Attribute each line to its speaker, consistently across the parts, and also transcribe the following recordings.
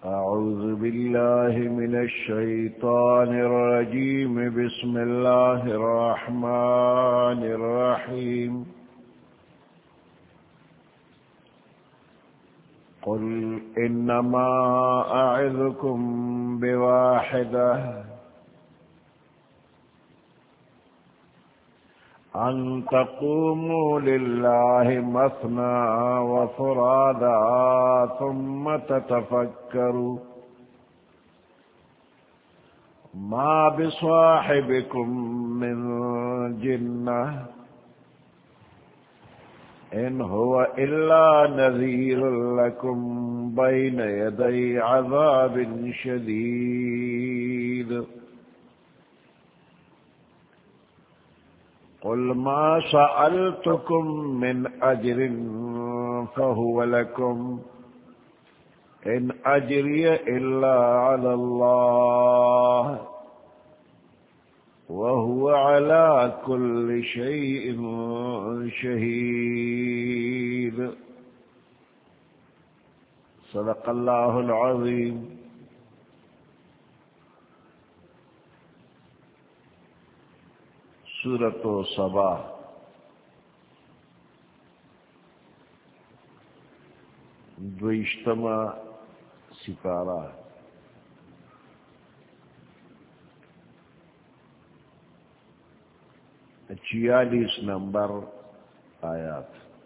Speaker 1: أعوذ بالله من الشيطان الرجيم. بسم الله الرحمن الرحيم. قل إنما أعظكم بواحدة أن تقوموا لله مثنى وفرادا ثم تتفكروا ما بصاحبكم من جنة إن هو إلا نذير لكم بين يدي عذاب شديد. قل ما سألتكم من أجر فهو لكم إن أجري إلا على الله وهو على كل شيء شهيد. صدق الله العظيم. سورة صبا دویشتما سپارہ. چھیالیس نمبر آیات.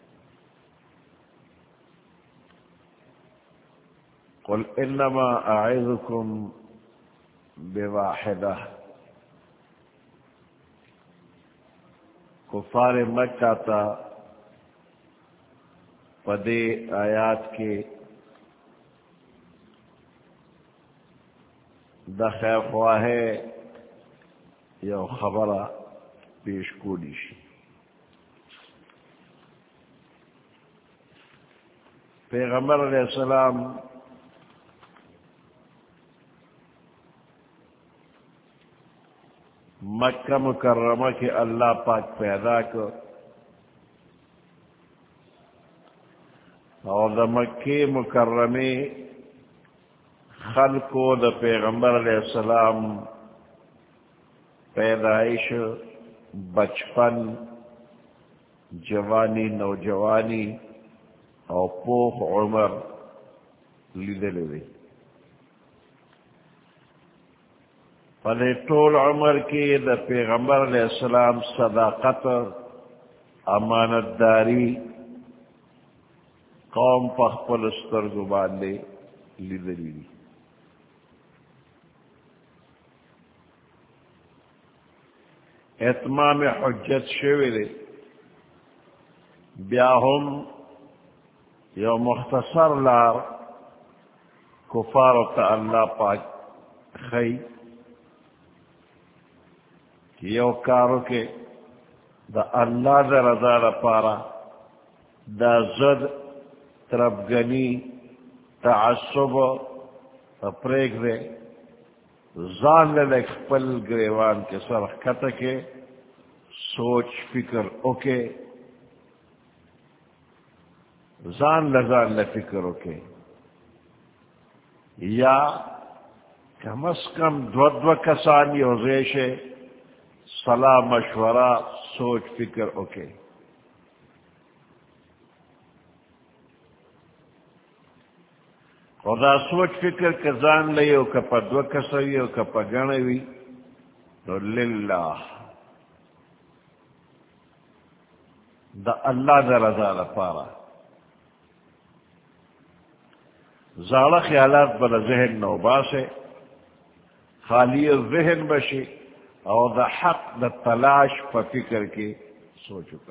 Speaker 1: قل انما اعظكم بواحدہ. کفار مکہ تا پدے آیات کے دا خیر خواہ یا خبرہ پیش کولی شی. پیغمبر علیہ السلام مکہ مکرمہ کے اللہ پاک پیدا کر اور دا مکہ مکرمے خلقو دا پیغمبر علیہ السلام پیدائش، بچپن، جوانی، نوجوانی اور پوخ عمر لیدلے وی. پدے طول عمر کی دا پیغمبر علیہ السلام صداقت، امانت داری قوم پخپل سترگو باندے لیدلی دی. اتمام حجت شوی دے. بیاہم یو مختصر لار کفارو تا اللہ پاک خی یو کارو کے دا اللہ دا رضا دا پارا دا زد تربگنی تعصب پریگ دے زان للک پل گریوان کے سرخ کتکے سوچ فکر اوکے زان لزان لفکر اوکے یا کم از کم دو کسانی ہو زیشے صلاح مشورہ سوچ فکر اوکے. خدا سوچ فکر کزان لیو کپا دو کسوی او کپا گنوی تو للہ دا اللہ دا رضا دا پارا. زاڑا خیالات بلا ذہن نوبا سے خالی ذہن بشی اور دا حق دا تلاش پا فکر کے سوچکا.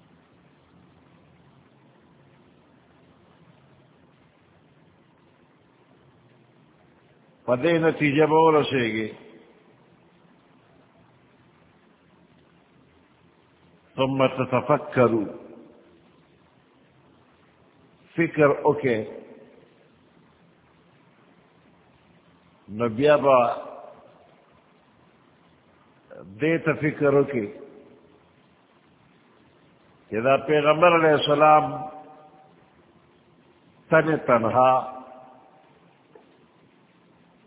Speaker 1: پدے نتیجہ بہت رسے گی. ثم تتفکروا فکر اوکے نبیا با دیتا فکر اوکے کہ دا پیغمبر علیہ السلام تن تنہا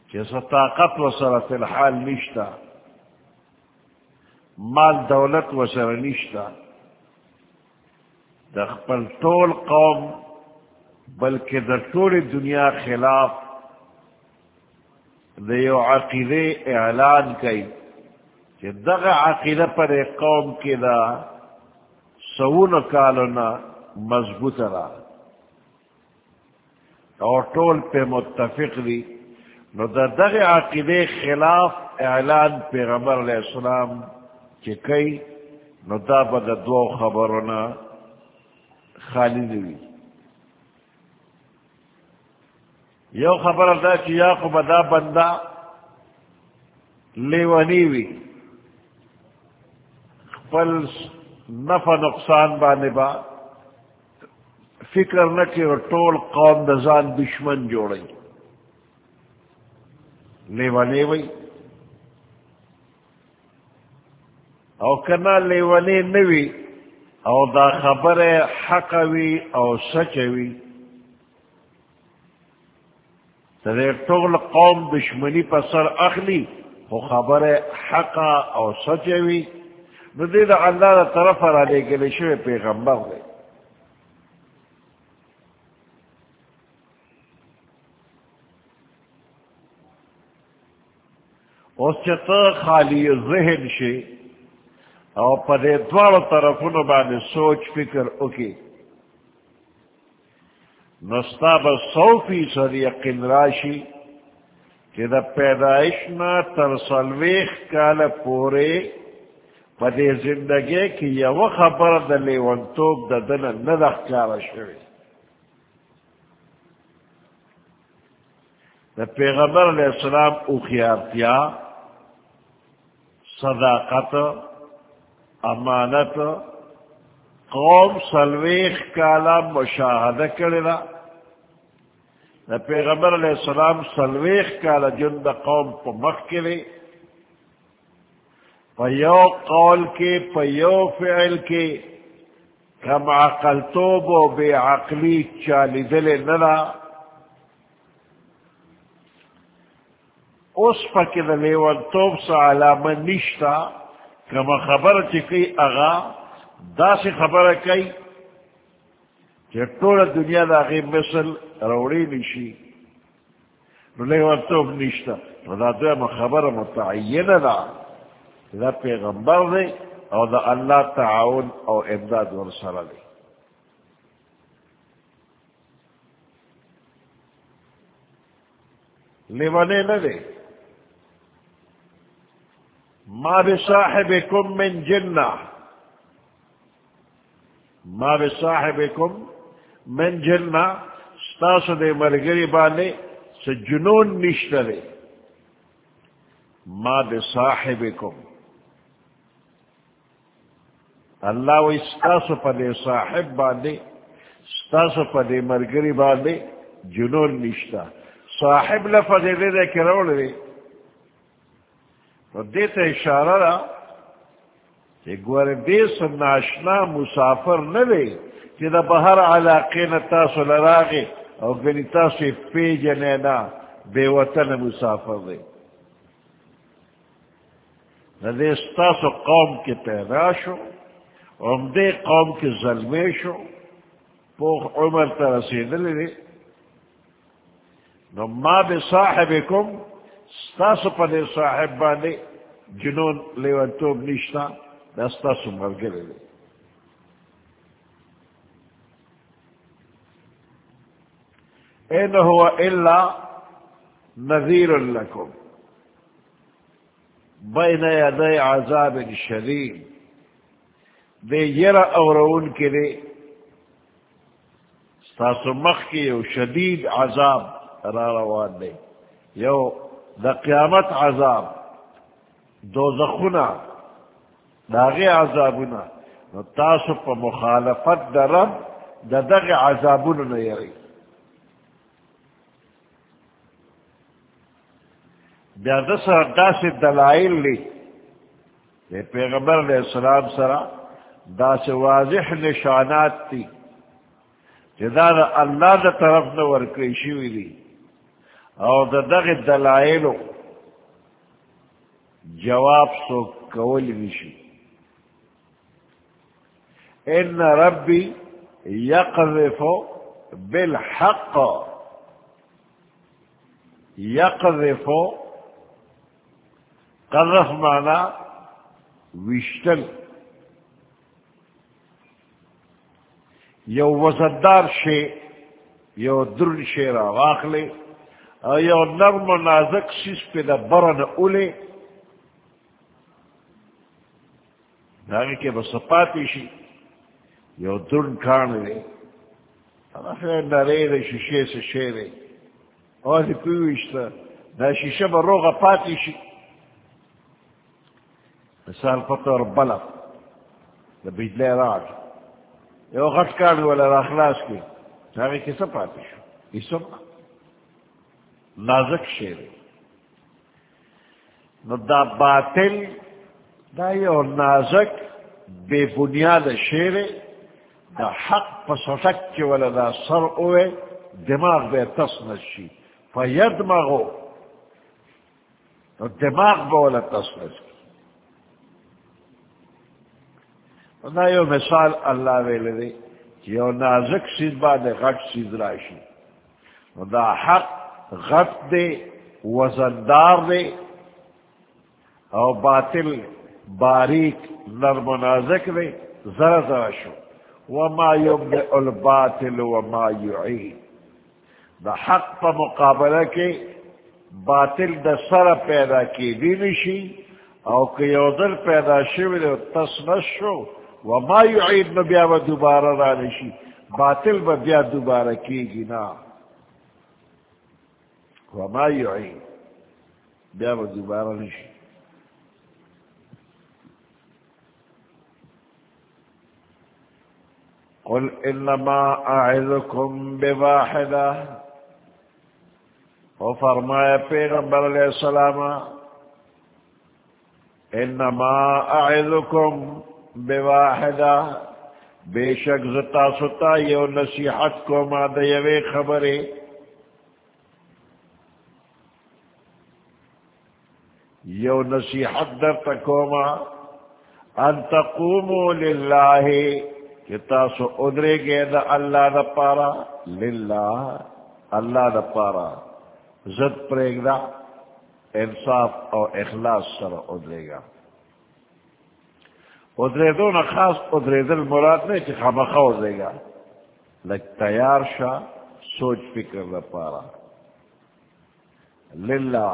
Speaker 1: جیسا طاقت و سر فی الحال نشتا، مال دولت و سر نشتا، دا خپل طول قوم بلکہ دا طول دنیا خلاف دا یو عقیدے اعلان کئی کہ دغا عقیدہ پر ایک قوم کی دا سون کالونا مضبوط را اور طول پہ متفق دی، نو دا دغا عقیدے خلاف اعلان پیغمبر علیہ السلام کی کئی، نو دا با دا دو خبرونا خالی دوی. یو خبر دا چی یا خو دا بندہ لیونی وی، خپل نفع نقصان بانے با فکر نکی اور طول قوم دزان دشمن جوڑی، لیونی وی. او کنا لیونی نوی او دا خبر حق وی او سچ وی، تدیر طول قوم دشمنی پر سر اخلی وہ خبر حق او سچ وی، نو دید اللہ دا طرف را لے گلے شوی پیغمبر دے. اس چتا خالی ذہن شی او پدے دوار طرفونو بانے سوچ فکر اکی، نستاب 100% یقین راشی کہ دا پیدائشنا ترسلویخ کالا پورے پدے زندگی کی یو خبر دا لیونتوب دا دن ندخ کارا شوی. دا پیغمبر علیہ السلام اخیارتیا، صداقت، امانت، قوم سلویخ کالا مشاہدہ کرنا. دا پیغمبر علیہ السلام سلویخ کالا جن دا قوم پا مخ کرے، پا یو قول کے پا یو فعل کے کم عقل توب و بے عقلی چالی دل نلا. اس پاکی دا لیون توب سا علامہ نشتا، کم خبر چکی اغا دا سی خبر کئی کہ طول دنیا دا غیب مثل روڑی نشی، نو لیون توب نشتا. نو دا دویم خبر متعین دا دا پیغمبر دے او دا اللہ تعاون او امداد ورسر دے. لیونے نہ دے. ما بصاحبکم من جنہ، ما بصاحبکم من جنہ، ستاسو دے مرگری بانے سے جنون نشتہ دے. ما بصاحبکم، اللہ و ستاسو پا دے صاحب بانے، ستاسو پا دے مرگری بانے جنون نشتہ. صاحب لفظ دے دے کے روڑ دے تو دیتا اشارہ را کہ گوار دیس ناشنا مسافر نہ دے کہ دا بہر علاقے نا تاسو لراغے او گنی تاسو پیجنے نا بے وطن مسافر دے. نہ دے ستاسو قوم کے پیدا شو، ام دے قوم کے ظلمے شو، پوخ عمر تا رسیدل دے. نو ما بصاحبکم، ستاسو پا دے صاحب بانے جنون لیونتوب نشتا، دا ستاسو مرگلے دے. این هو الا نذیر لکم بین یدی عذاب شدید، دے یر اورون کے دے ستاسو مخ کی یو شدید عذاب را روان دے. یو دا قیامت عذاب، دوزخنا داغی عذابنا، نو تاسو پا مخالفت دا رب دا داغی عذابنا نیری. بیا دسا داس دلائل لی کہ پیغمبر علیہ السلام سرا داس واضح نشانات تی کہ دا اللہ دا طرف نہ ورکیشی دی، اور دغ دلائلو جواب سو کول نشی. ان ربی یقذف بالحق یقذف قذف مانا وشتل یو وزدار شے یو در شے را واخلے یو نرم و نازک سیس پہ دا برن اولے داگے کے بسپاتی شی یو درن کھان لے خیر نرے دے شیشے سے شیرے اور دی پیوشتا دا شیشہ با روغا پاتی شی مثال پتور بلب دا بیدلے راج یو غٹ کان والا راخلاس کی داگے کے سب پاتی شو یہ سب نازک شیرے نو دا باطل دا یو نازک بے بنیاد شیرے دا حق پسٹک کے والا دا سر اوے دماغ بے تصنشی فیدمغو دماغ بے والا تصنشی. دا یو مثال اللہ ویلے دے یو نازک سید بعد غٹ سید راشی دا حق غٹ دے وزندار دے او باطل باریک نرم و نازک دے ذرا ذرا شو. وما یبدئ الباطل وما یعید دا حق پا مقابلہ کے باطل دا سر پیدا کی بھی نشی او کہ یودر پیدا شو دے تصنش شو وما یعید بیا با دوبارہ را نشی باطل با بیا دوبارہ کی گی نا وما یعید بیا با دوبارہ نشی. قل انما اعظکم بواحدہ وہ فرمایا پیغمبر علیہ السلام انما اعظکم بواحدہ بے شک زتا ستا یو نصیحت کو ما دیوے خبرے یو نصیحت در تکوما ان تقوموا للہ کہ تاسو ادرے گے دا اللہ دا پارا للہ اللہ دا پارا زد پریگ دا انصاف اور اخلاص سر ادرے گا. ادرے دو نا خاص ادرے دل مراد نہیں کہ خامخا ادرے گا لگ تیار شا سوچ فکر دا پارا للہ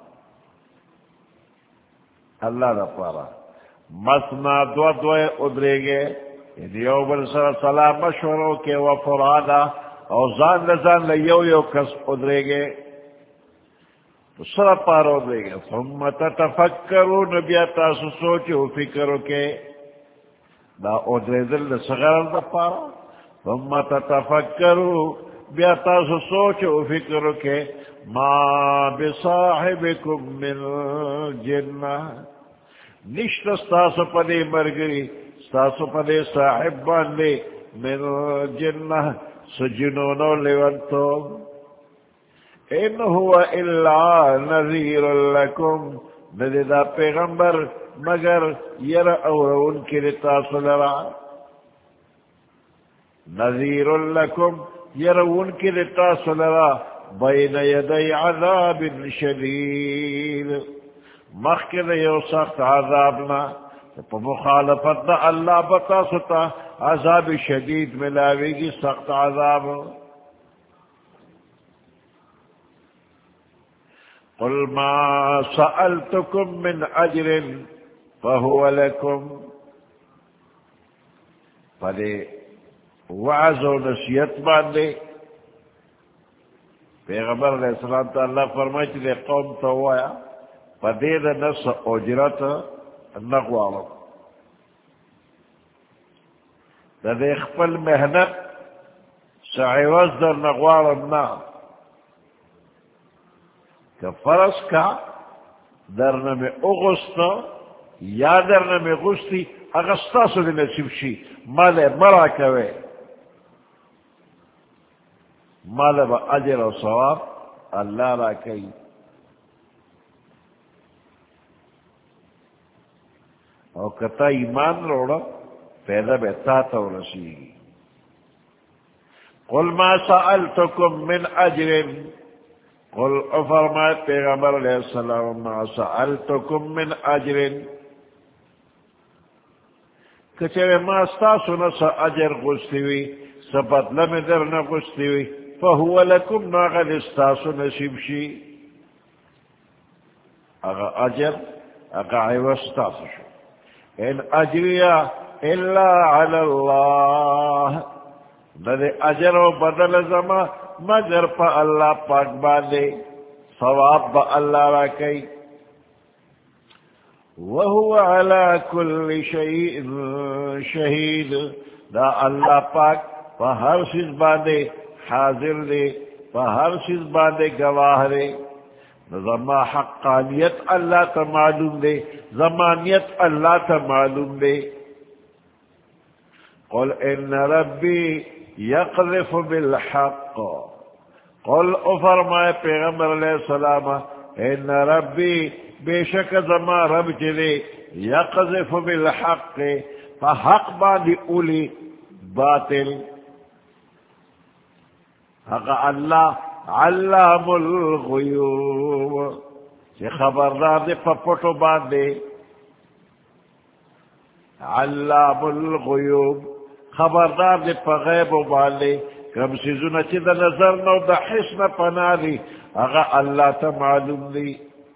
Speaker 1: اللہ دا پارا مسنا دو دوئے ادرے گے یو بل سر سلام مشورو کے وفرادا اور زان لزان لیو یو کس ادرے گے تو سر پار ادرے گے ثم تتفکرو نبیا تاسو سوچو فکرو کے دا ادرے دل صغر دا پارا ثم تتفکرو بیا تاسو سوچو فکرو کے ما بصاحبکم من جنہ نشت ستاسو پدے مرگری ستاسو پدے صاحب باندے من جنہ سجنونو لیونتو ان هو الا نذیر لکم ندی دا پیغمبر مگر یر اورون کی تاسو لرا نذیر لکم یر اورون کی تاسو لرا بین یدی عذاب شدید مخکد یو سخت عذابنا پا مخالفت دا اللہ بتا ستا عذاب شدید ملاوی گی سخت عذاب. قل ما سألتکم من اجر فهو لکم پدے وعظ و نصیحت باندے پیغمبر علیہ السلام تا اللہ فرمائی چلے قوم توایا پدے دا نس اجرت نغوارو دا دے خپل محنت سعیوز در نغوارم نا کہ فرض کا در نمی اغسطا یا در نمی غسطی اغسطا سو دی نصیب شی مال مرا کوئے مال با اجر و ثواب اللہ را کئی او کتا ایمان روڑا پیدا بیتا تو رسی. قل ما سألتکم من اجر قل افرمائے پیغمبر علیہ السلام ما سألتکم من اجر کچھے ما استاسونا سا اجر غستوی سا بدلم درنا غستوی فہو لکم ناغد استاسو نصیب شی اگا اجر اگا عوستاسو شو. ان اجریہ الا علی اللہ ندے اجر و بدل زما مگر پا اللہ پاک باندے ثواب با اللہ را کئی. وہو علی کل شیء شہید دا اللہ پاک پا ہر چیز باندے حاضر دے پا ہر چیز باندے گواہ دے. زما حقانیت اللہ تا معلوم دے زمانیت اللہ تا معلوم دے. قل ان ربی یقذف بالحق قل افرمائے پیغمبر علیہ السلام ان ربی بے شک زما رب چلے یقذف بالحق فحق باندی اولی باطل. حق اللہ علام الغیوب چی خبردار دے پپٹو باندے علام الغیوب خبردار دے پا غیب و باندے کم سیزونا چی دا نظر نو دا حسن پنا دی اگا اللہ تا معلوم دی.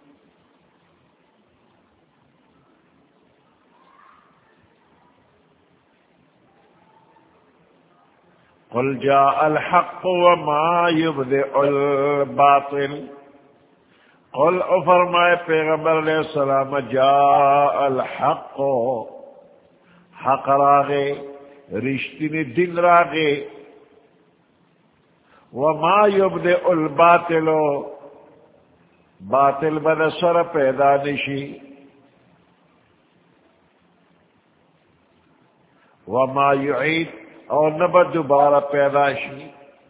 Speaker 1: قل جاء الحق وما يبدئ الباطل قل افرمائے پیغمبر علیہ السلام جاء الحق حق راغے رشتین دن راغے وما يبدئ الباطل باطل بد سر پیدا نشی وما يعيد اور نبا دوبارہ پیدا شی.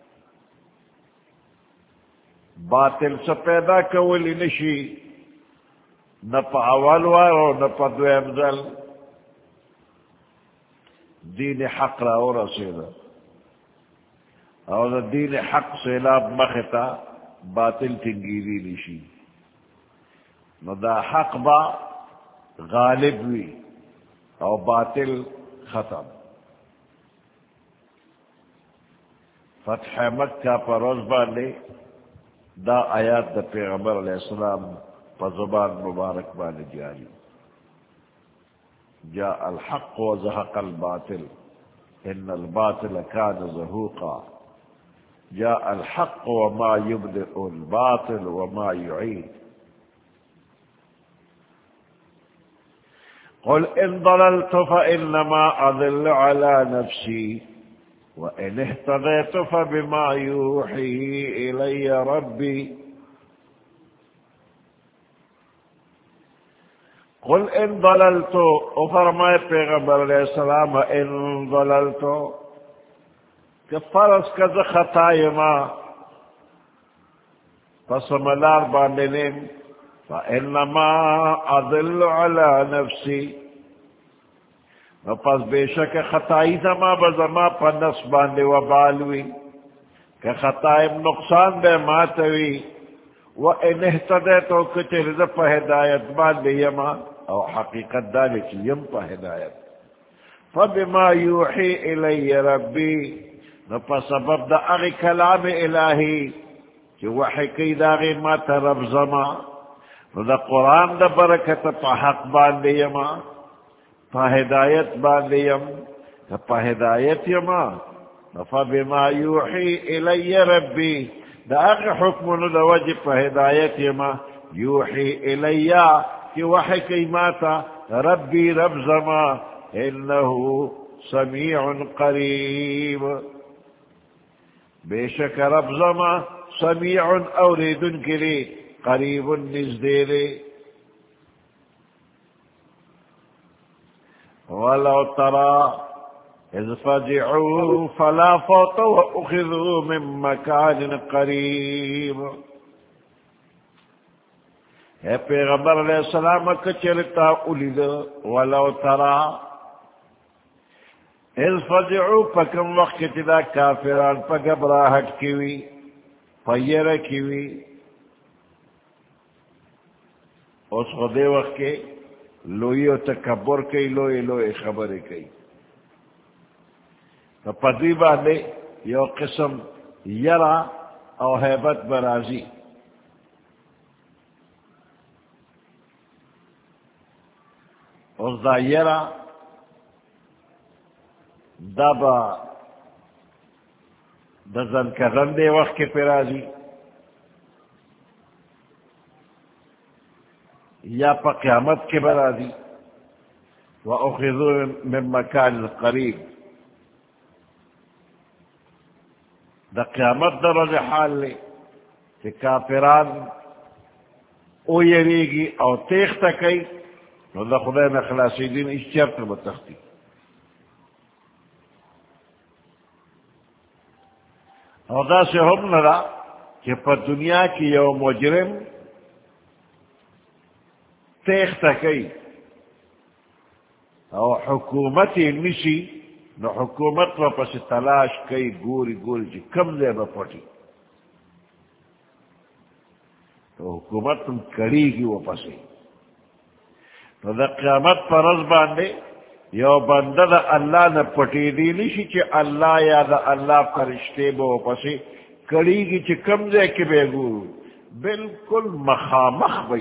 Speaker 1: باطل سے پیدا کولی نشی نہ پا اول وارو نہ پا دویم ذل. دین حق را اور رسیدہ اور دین حق سے لاب مختا باطل تنگیری نشی. نہ دا حق با غالب وی اور باطل ختم. فتح مکہ پر روز باندے دا آیات دا پیغمبر علیہ السلام پر زبان مبارک باندے جاری. جاء الحق وزهق الباطل ان الباطل كان زهوقا جاء الحق وما يبدئ الباطل وما يعيد. قل ان ضللت فانما اضل على نفسي وإن اهتديت فبما يوحي إلي ربي. قل إن ضللت وفرمائے پیغمبر علیہ السلام إن ضللت كفرس كذا خطائما فسملار باندنين فإنما أضل على نفسي پس بے شک خطائی زما بزما پا نفس باندے و بالوی کہ خطائم نقصان بے ماتوی و ان احتدیتو کچر دا پا ہدایت باندے یما او حقیقت دالی چی یم پا ہدایت فبما یوحی الی ربی نپا سبب دا اغی کلام الہی چی وحی کی داغی ماتا رب زما دا قرآن دا برکت پا حق باندے یما پا ہدایت باندیم پا ہدایت یما فبما یوحی الی ربی دا اغی حکمون دا وجہ پا ہدایت یما یوحی الی کی وحی کی ماتا ربی رب زما انہو سمیع قریب بے شک رب زما سمیع اوریدن کری قریب نزدیرے. ولو ترى إذ فزعوا فلا فوت وأخذوا من مكان قريب اے پیغمبر علیہ السلام کچرتا اولید ولو ترا اذ فزعو پکم وقت دا کافران پا گبراہٹ کیوی پیر کیوی اس خودے وقت کے لوئی و تکبر کئی لوئی خبر کئی تو پدوی باندے یو قسم یرا او حیبت برازی اس دا یرا دا با دا زن کردن دے وقت کے پیرازی یا پا قیامت کے برازی وَأُخِذُوا مِن مَكَانٍ قَرِيبٍ دا قیامت دا رض حال لے کہ کافران او یریگی او تیخ تکی نو دا خدای نخلاصی دین اس چرت بتختی او دا سے ہم نرا کہ پر دنیا کی یو مجرم تیخ تکی او حکومتی نشی نو حکومت و پس تلاش کئی گوری جی کم دے با پٹی تو حکومت تم کری گی وہ پسی تو دا قیامت پر رز باندے یو بندہ دا اللہ نا پٹی دی نشی چی اللہ یا دا اللہ فرشتے با پسی کری گی چی کم دے کی بے گورو بالکل مخامخ بئی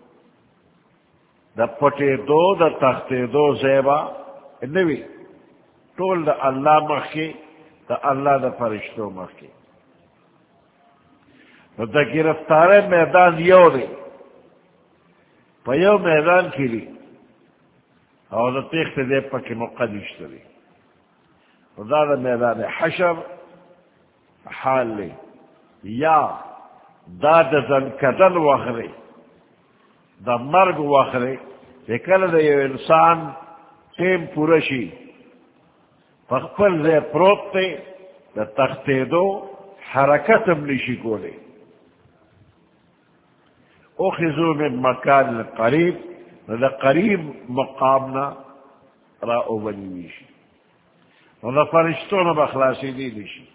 Speaker 1: دا پٹے دو دا تختے دو زیبا نوی طول دا اللہ مخی دا اللہ دا فرشتو مخی دا گرفتار میدان یو دے پا یو میدان کی لی او دا تیخت دے پا کی مقدش دے دا دا میدان حشر حال لی یا دا دا زنکدن وخرے دا مرگ وخرے لیکن دا یو انسان تیم پورشی فخفل دے پروت تے دا تختے دو حرکتم نشی کولے اخذو من مکان قریب دا قریب مقامنا را اوبنیویشی دا فرشتون بخلاصی دی نشی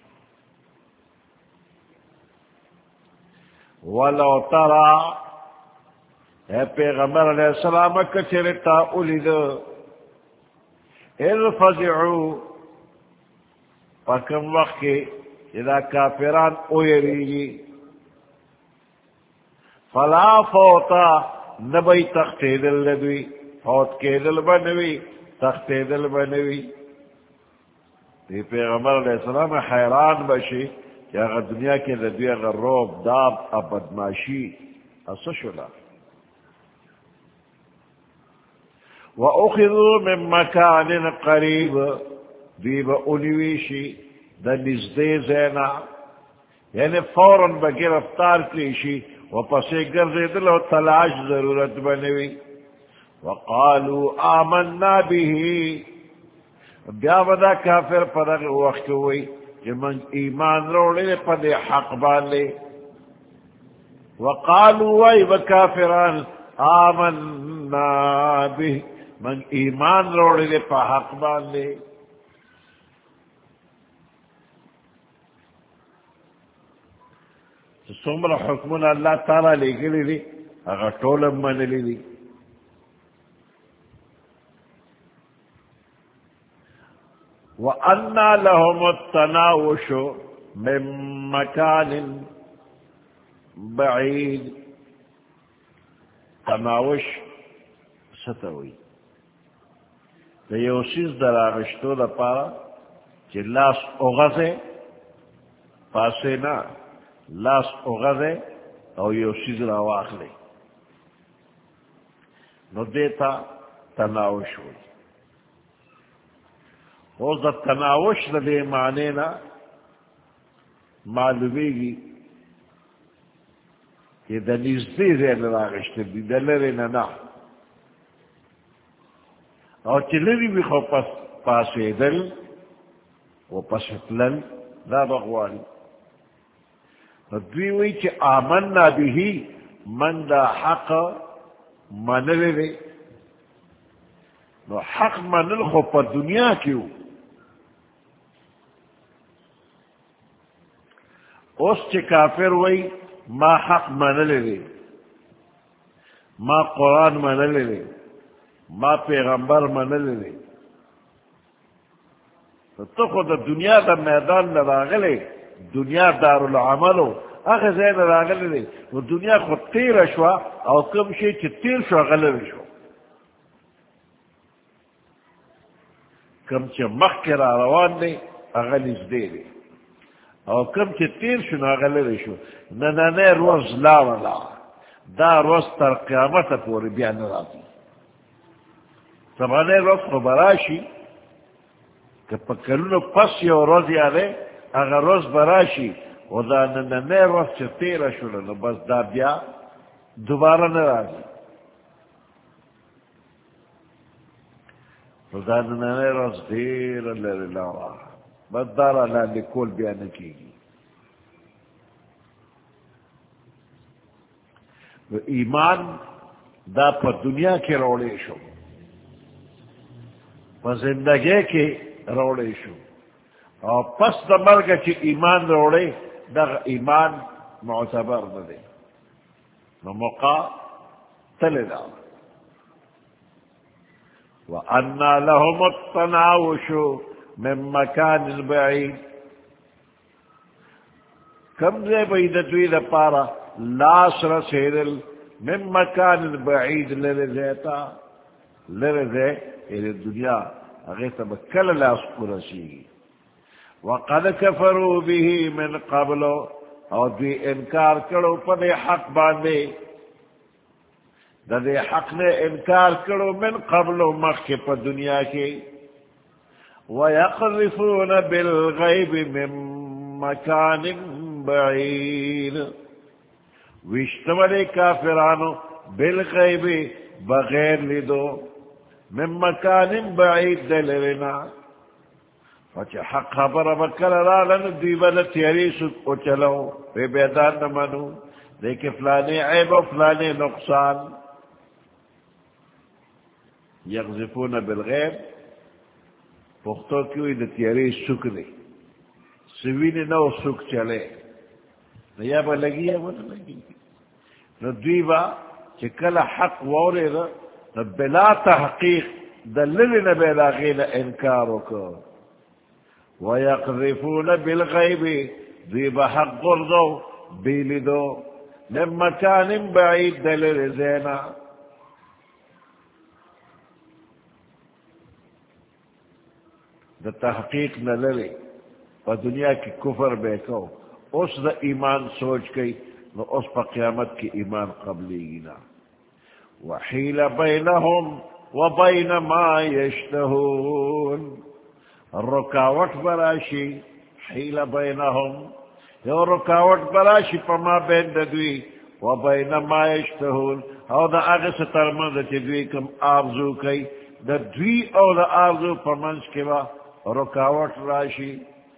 Speaker 1: ولو ترا اے پیغمبر علیہ السلام کچرتا اولید اذ فزعو پکم وقت کے اذا کافران اویریگی فلا فوتا نبی تختی دل لدوی فوت کے دل بنوی تختی دل بنوی یہ پیغمبر علیہ السلام حیران بشی کہ اگر دنیا کے لدوی اگر روب داب ابدماشی اسشلا وَأُخِذُوا مِن مَّكَانٍ قَرِيبٍ دیب اونیویشی دا نزدے زینا یعنی فوراً بگرفتار کریشی و پسے گرزے دل و تلاش ضرورت بنوی وقالوا آمنا به بیا بدا کافر پدر وقت ہوئی کہ من ایمان روڑے پدے حق بالے وقالوا وی بکافران آمنا به من ایمان روڑے دے پا حق باندے سمر حکمنا اللہ تعالیٰ لے گلی دی اگر طولم من لی دی وَأَنَّا لَهُمُ التَّنَاوُشُ مِن مَّكَانٍ بَعِيدٍ تناوش ستوئی دا یوسیز در آغشتو دا پارا چی لاس اغزے پاسے نا لاس اغزے او یوسیز را واخلے نو دیتا تناوش ہوئی او دا تناوش دا دے معنی نا معلومی گی کہ دا نزدی زین را آغشتے دی دا لرے نا اور چلری بھی خو پاسے دل وہ پسٹلن دا بغوانی دوی وی چی آمنا بھی من دا حق منل دے نو حق منل خو پا دنیا کیوں اس چی کافر وئی ما حق منل دے ما قرآن منل دے ما پیغمبر منل دے تو خود دنیا دا میدان لراغلے دنیا دار العملو اگر زین راغلے دے وہ دنیا خود تیر شوا او کم شئی چی تیر شوا غلر شوا کم چی مخ کے را روان دے اغلیز دے دے او کم چی تیر شو نا غلر شو ننانے روز لا ولا دا روز تر قیامت پوری بیان راتی سبانے روز خبراشی کہ پکلونو پس یو روز یادے اگر روز براشی و دا ننانے روز چی تیر شو لنو بس دا بیا دوبارہ نرازی و دا ننانے روز دیر اللہ لوا بس دارا لالی کول بیان کی گی و ایمان دا پا دنیا کے روڑے شو پا زندگی کے روڑے شو اور پس دا مرگا چی ایمان روڑے دا ایمان معتبر دے نو موقع تلدا وَأَنَّا لَهُمُ التَّنَاوُشُ من مکان بعید کم دے بیدتوی دا پارا لاس رسیدل من مکان بعید لرزیتا لرزے یعنی دنیا اغیتا بکل لاس پرسی وقد کفروا به من قبل اور دی انکار کرو پدے حق باندے دا دے حق نے انکار کرو من قبل مخ پا دنیا کے وَيَقْذِفُونَ بِالْغَيْبِ مِن مَّكَانٍ بَعِيدٍ وِاشْتَمَلِ كَافِرَانُ بِالْغَيْبِ بغیر لدو من مَّكَانٍ بَعِيدٍ دلرنا فچہ حق خبر بکر رالن دیبن تیریس اچلو بے بیدان نمانو دیکھ فلانے عیب و فلانے نقصان یقذفون بالغیب پختو کیوئی دا تیاری سک دے سوین نو سک چلے یا با لگی یا با لگی نو دوی با چکل حق وورے دا بلا تحقیق دا للی نبی لاغین انکارو کو وَيَقْذِفُونَ بِالْغَيْبِ دوی با حق گردو بیلی دو من مکان بعید دلر زینا دا تحقیق نہ للے پا دنیا کی کفر بے کو اس دا ایمان سوچ گئی نو اس پا قیامت کی ایمان قبلی گینا وحیل بینہم وبین ما یشتہون رکاوٹ براشی حیل بینہم یو رکاوٹ براشی پا ما بین دوی وبین ما یشتہون او دا اغس ترمند چی دوی کم آرزو کئی دا دوی او دا آرزو پا منس کے با رکاوٹ راشی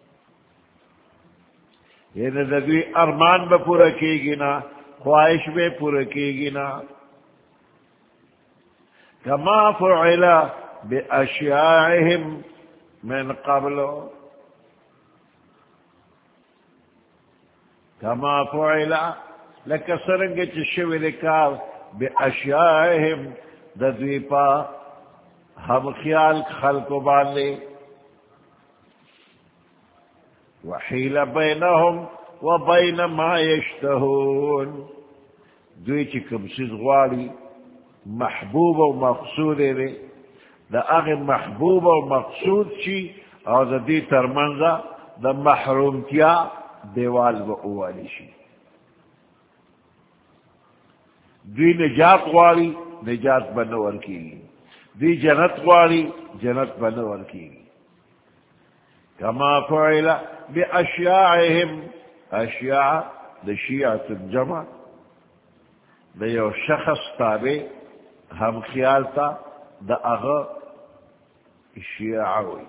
Speaker 1: یعنی دوی ارمان با پورا کی گینا خواہش بے پورا کی گینا کما فعل باشیاعهم من قبل کما فعل لکسرنگ چشوی لکار باشیاعهم دوی پا ہم خیال خلق باندے وحیل بینہم وبین ما یشتہون دوی چی کم سیز غواری محبوب و مقصود دے دا اغی محبوب و مقصود چی او دا دی ترمنزا دا محرومتیا دیوال و اوالی شی دوی نجات غواری نجات بنور کی دی جنت غواری جنت بنور کی كما فعل بأشياعهم أشياع ده شيعة الجمع ده يو شخص تابع هم خيالتا ده أغا الشيعوي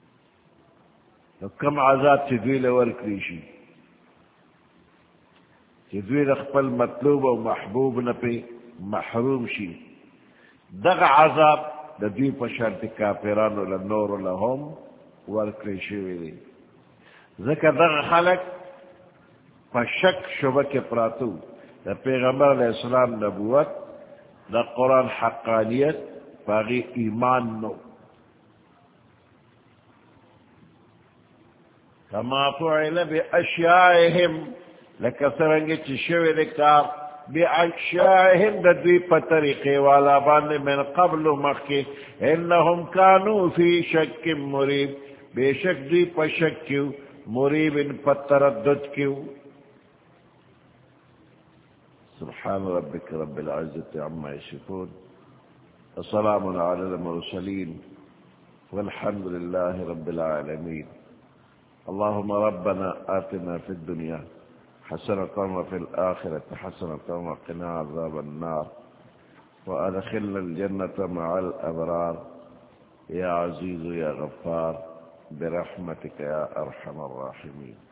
Speaker 1: كم عذاب تدويل وركريشي کہ دوی رخپل مطلوب و محبوب نپی محروم شی دغ عذاب دا دوی پشانت کافرانو لنور لهم ورکلی شوی دی ذکر دغ خلق پشک شبک پراتو دا پیغمبر علیہ السلام نبوت دا قرآن حقانیت باغی ایمان نو کما فعل باشیائهم لکسرنگی چشوی دکار باشیائهم دا دوی پتریقی والا باندے من قبل مخی انہم کانو فی شک مریب بے شک دوی پشک کیو مریب ان پتردد کیو سبحان ربك رب العزة عما يصفون وسلام على المرسلين والحمد لله رب العالمين اللهم ربنا آتنا في الدنيا حسنة وفي الآخرة حسنة وقنا عذاب النار وأدخلنا الجنة مع الأبرار يا عزيز يا غفار برحمتك يا أرحم الراحمين